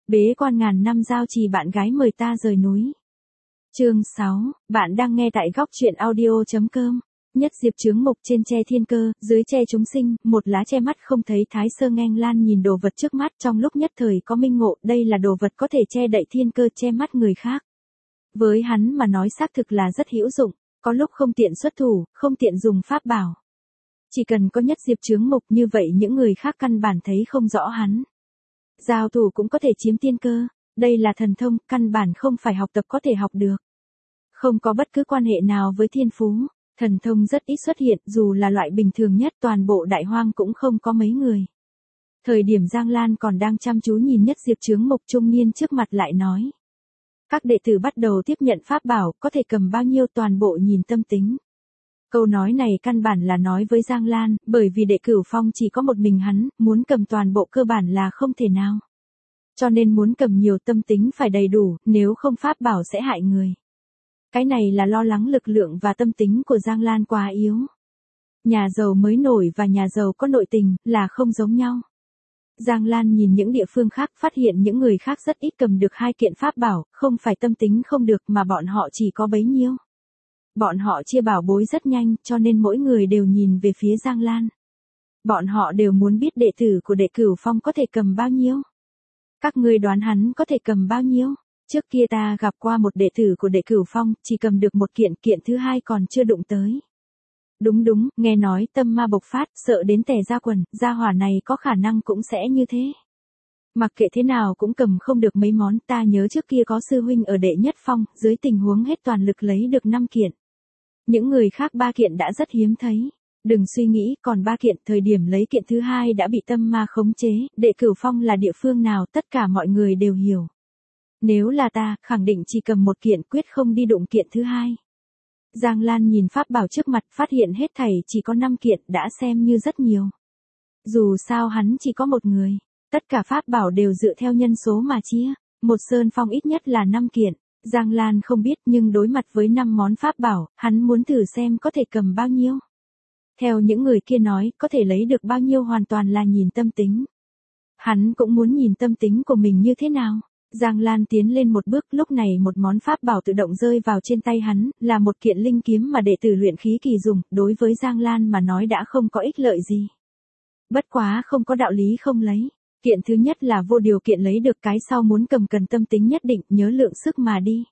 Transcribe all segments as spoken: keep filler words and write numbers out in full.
Bế quan ngàn năm giao trì bạn gái mời ta rời núi. Chương sáu, bạn đang nghe tại góc truyện audio chấm com. Nhất diệp chướng mục trên tre thiên cơ, dưới tre chúng sinh, một lá che mắt không thấy Thái Sơ Nghênh Lan nhìn đồ vật trước mắt trong lúc nhất thời có minh ngộ, đây là đồ vật có thể che đậy thiên cơ che mắt người khác. Với hắn mà nói xác thực là rất hữu dụng, có lúc không tiện xuất thủ, không tiện dùng pháp bảo. Chỉ cần có nhất diệp chướng mục như vậy những người khác căn bản thấy không rõ hắn. Giao thủ cũng có thể chiếm tiên cơ, đây là thần thông, căn bản không phải học tập có thể học được. Không có bất cứ quan hệ nào với thiên phú, thần thông rất ít xuất hiện, dù là loại bình thường nhất toàn bộ đại hoang cũng không có mấy người. Thời điểm Giang Lan còn đang chăm chú nhìn nhất diệp chướng mục trung niên trước mặt lại nói. Các đệ tử bắt đầu tiếp nhận pháp bảo, có thể cầm bao nhiêu toàn bộ nhìn tâm tính. Câu nói này căn bản là nói với Giang Lan, bởi vì đệ cửu phong chỉ có một mình hắn, muốn cầm toàn bộ cơ bản là không thể nào. Cho nên muốn cầm nhiều tâm tính phải đầy đủ, nếu không pháp bảo sẽ hại người. Cái này là lo lắng lực lượng và tâm tính của Giang Lan quá yếu. Nhà giàu mới nổi và nhà giàu có nội tình, là không giống nhau. Giang Lan nhìn những địa phương khác phát hiện những người khác rất ít cầm được hai kiện pháp bảo, không phải tâm tính không được mà bọn họ chỉ có bấy nhiêu. Bọn họ chia bảo bối rất nhanh cho nên mỗi người đều nhìn về phía Giang Lan. Bọn họ đều muốn biết đệ tử của đệ cửu phong có thể cầm bao nhiêu. Các ngươi đoán hắn có thể cầm bao nhiêu? Trước kia ta gặp qua một đệ tử của đệ cửu phong, chỉ cầm được một kiện, kiện thứ hai còn chưa đụng tới. Đúng đúng, nghe nói tâm ma bộc phát, sợ đến tè ra quần, gia hỏa này có khả năng cũng sẽ như thế. Mặc kệ thế nào cũng cầm không được mấy món, ta nhớ trước kia có sư huynh ở đệ nhất phong, dưới tình huống hết toàn lực lấy được năm kiện. Những người khác ba kiện đã rất hiếm thấy. Đừng suy nghĩ, còn ba kiện, thời điểm lấy kiện thứ hai đã bị tâm ma khống chế, đệ cửu phong là địa phương nào tất cả mọi người đều hiểu. Nếu là ta, khẳng định chỉ cầm một kiện quyết không đi đụng kiện thứ hai. Giang Lan nhìn pháp bảo trước mặt phát hiện hết thảy chỉ có năm kiện đã xem như rất nhiều. Dù sao hắn chỉ có một người, tất cả pháp bảo đều dựa theo nhân số mà chia, một sơn phong ít nhất là năm kiện. Giang Lan không biết nhưng đối mặt với năm món pháp bảo, hắn muốn thử xem có thể cầm bao nhiêu. Theo những người kia nói, có thể lấy được bao nhiêu hoàn toàn là nhìn tâm tính. Hắn cũng muốn nhìn tâm tính của mình như thế nào. Giang Lan tiến lên một bước, lúc này một món pháp bảo tự động rơi vào trên tay hắn, là một kiện linh kiếm mà đệ tử luyện khí kỳ dùng, đối với Giang Lan mà nói đã không có ích lợi gì. Bất quá không có đạo lý không lấy. Kiện thứ nhất là vô điều kiện lấy được, cái sau muốn cầm cần tâm tính nhất định, nhớ lượng sức mà đi.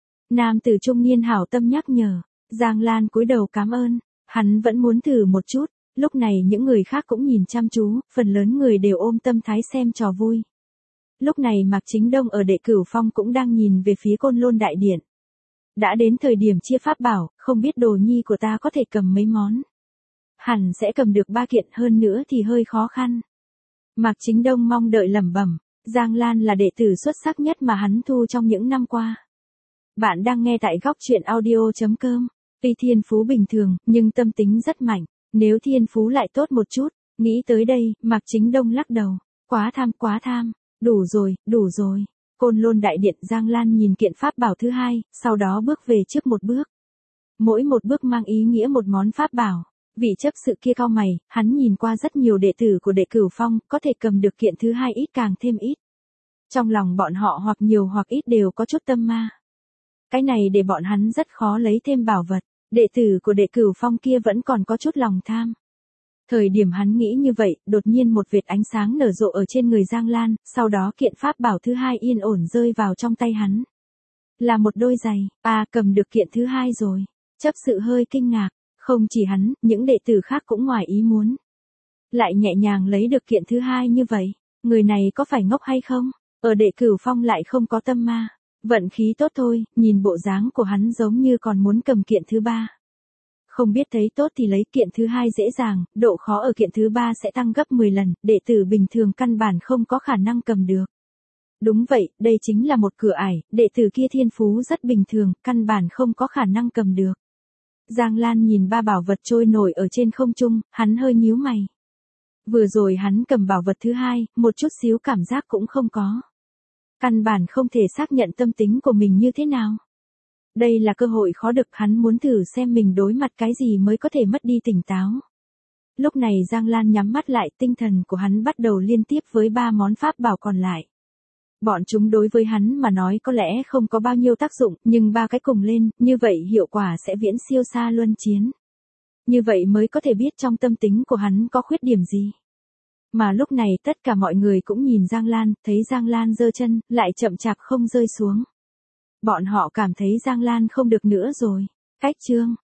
Nam tử trung niên hảo tâm nhắc nhở, Giang Lan cúi đầu cảm ơn, hắn vẫn muốn thử một chút, lúc này những người khác cũng nhìn chăm chú, phần lớn người đều ôm tâm thái xem trò vui. Lúc này Mạc Chính Đông ở đệ cửu phong cũng đang nhìn về phía Côn Lôn Đại Điện. Đã đến thời điểm chia pháp bảo, không biết đồ nhi của ta có thể cầm mấy món. Hẳn sẽ cầm được ba kiện, hơn nữa thì hơi khó khăn. Mạc Chính Đông mong đợi lẩm bẩm, Giang Lan là đệ tử xuất sắc nhất mà hắn thu trong những năm qua. Bạn đang nghe tại góc truyện audio chấm com. Tuy thiên phú bình thường, nhưng tâm tính rất mạnh, nếu thiên phú lại tốt một chút, nghĩ tới đây, Mạc Chính Đông lắc đầu, quá tham quá tham, đủ rồi, đủ rồi. Côn Lôn Đại Điện, Giang Lan nhìn kiện pháp bảo thứ hai, sau đó bước về trước một bước. Mỗi một bước mang ý nghĩa một món pháp bảo. Vị chấp sự kia cau mày, hắn nhìn qua rất nhiều đệ tử của đệ cửu phong, có thể cầm được kiện thứ hai ít càng thêm ít. Trong lòng bọn họ hoặc nhiều hoặc ít đều có chút tâm ma. Cái này để bọn hắn rất khó lấy thêm bảo vật, đệ tử của đệ cửu phong kia vẫn còn có chút lòng tham. Thời điểm hắn nghĩ như vậy, đột nhiên một vệt ánh sáng nở rộ ở trên người Giang Lan, sau đó kiện pháp bảo thứ hai yên ổn rơi vào trong tay hắn. Là một đôi giày, à cầm được kiện thứ hai rồi, chấp sự hơi kinh ngạc. Không chỉ hắn, những đệ tử khác cũng ngoài ý muốn. Lại nhẹ nhàng lấy được kiện thứ hai như vậy, người này có phải ngốc hay không? Ở đệ cửu phong lại không có tâm ma. Vận khí tốt thôi, nhìn bộ dáng của hắn giống như còn muốn cầm kiện thứ ba. Không biết thấy tốt thì lấy kiện thứ hai dễ dàng, độ khó ở kiện thứ ba sẽ tăng gấp mười lần, đệ tử bình thường căn bản không có khả năng cầm được. Đúng vậy, đây chính là một cửa ải, đệ tử kia thiên phú rất bình thường, căn bản không có khả năng cầm được. Giang Lan nhìn ba bảo vật trôi nổi ở trên không trung, hắn hơi nhíu mày. Vừa rồi hắn cầm bảo vật thứ hai, một chút xíu cảm giác cũng không có. Căn bản không thể xác nhận tâm tính của mình như thế nào. Đây là cơ hội khó được, hắn muốn thử xem mình đối mặt cái gì mới có thể mất đi tỉnh táo. Lúc này Giang Lan nhắm mắt lại, tinh thần của hắn bắt đầu liên tiếp với ba món pháp bảo còn lại. Bọn chúng đối với hắn mà nói có lẽ không có bao nhiêu tác dụng, nhưng ba cái cùng lên, như vậy hiệu quả sẽ viễn siêu xa luân chiến. Như vậy mới có thể biết trong tâm tính của hắn có khuyết điểm gì. Mà lúc này tất cả mọi người cũng nhìn Giang Lan, thấy Giang Lan giơ chân, lại chậm chạp không rơi xuống. Bọn họ cảm thấy Giang Lan không được nữa rồi. Cách chương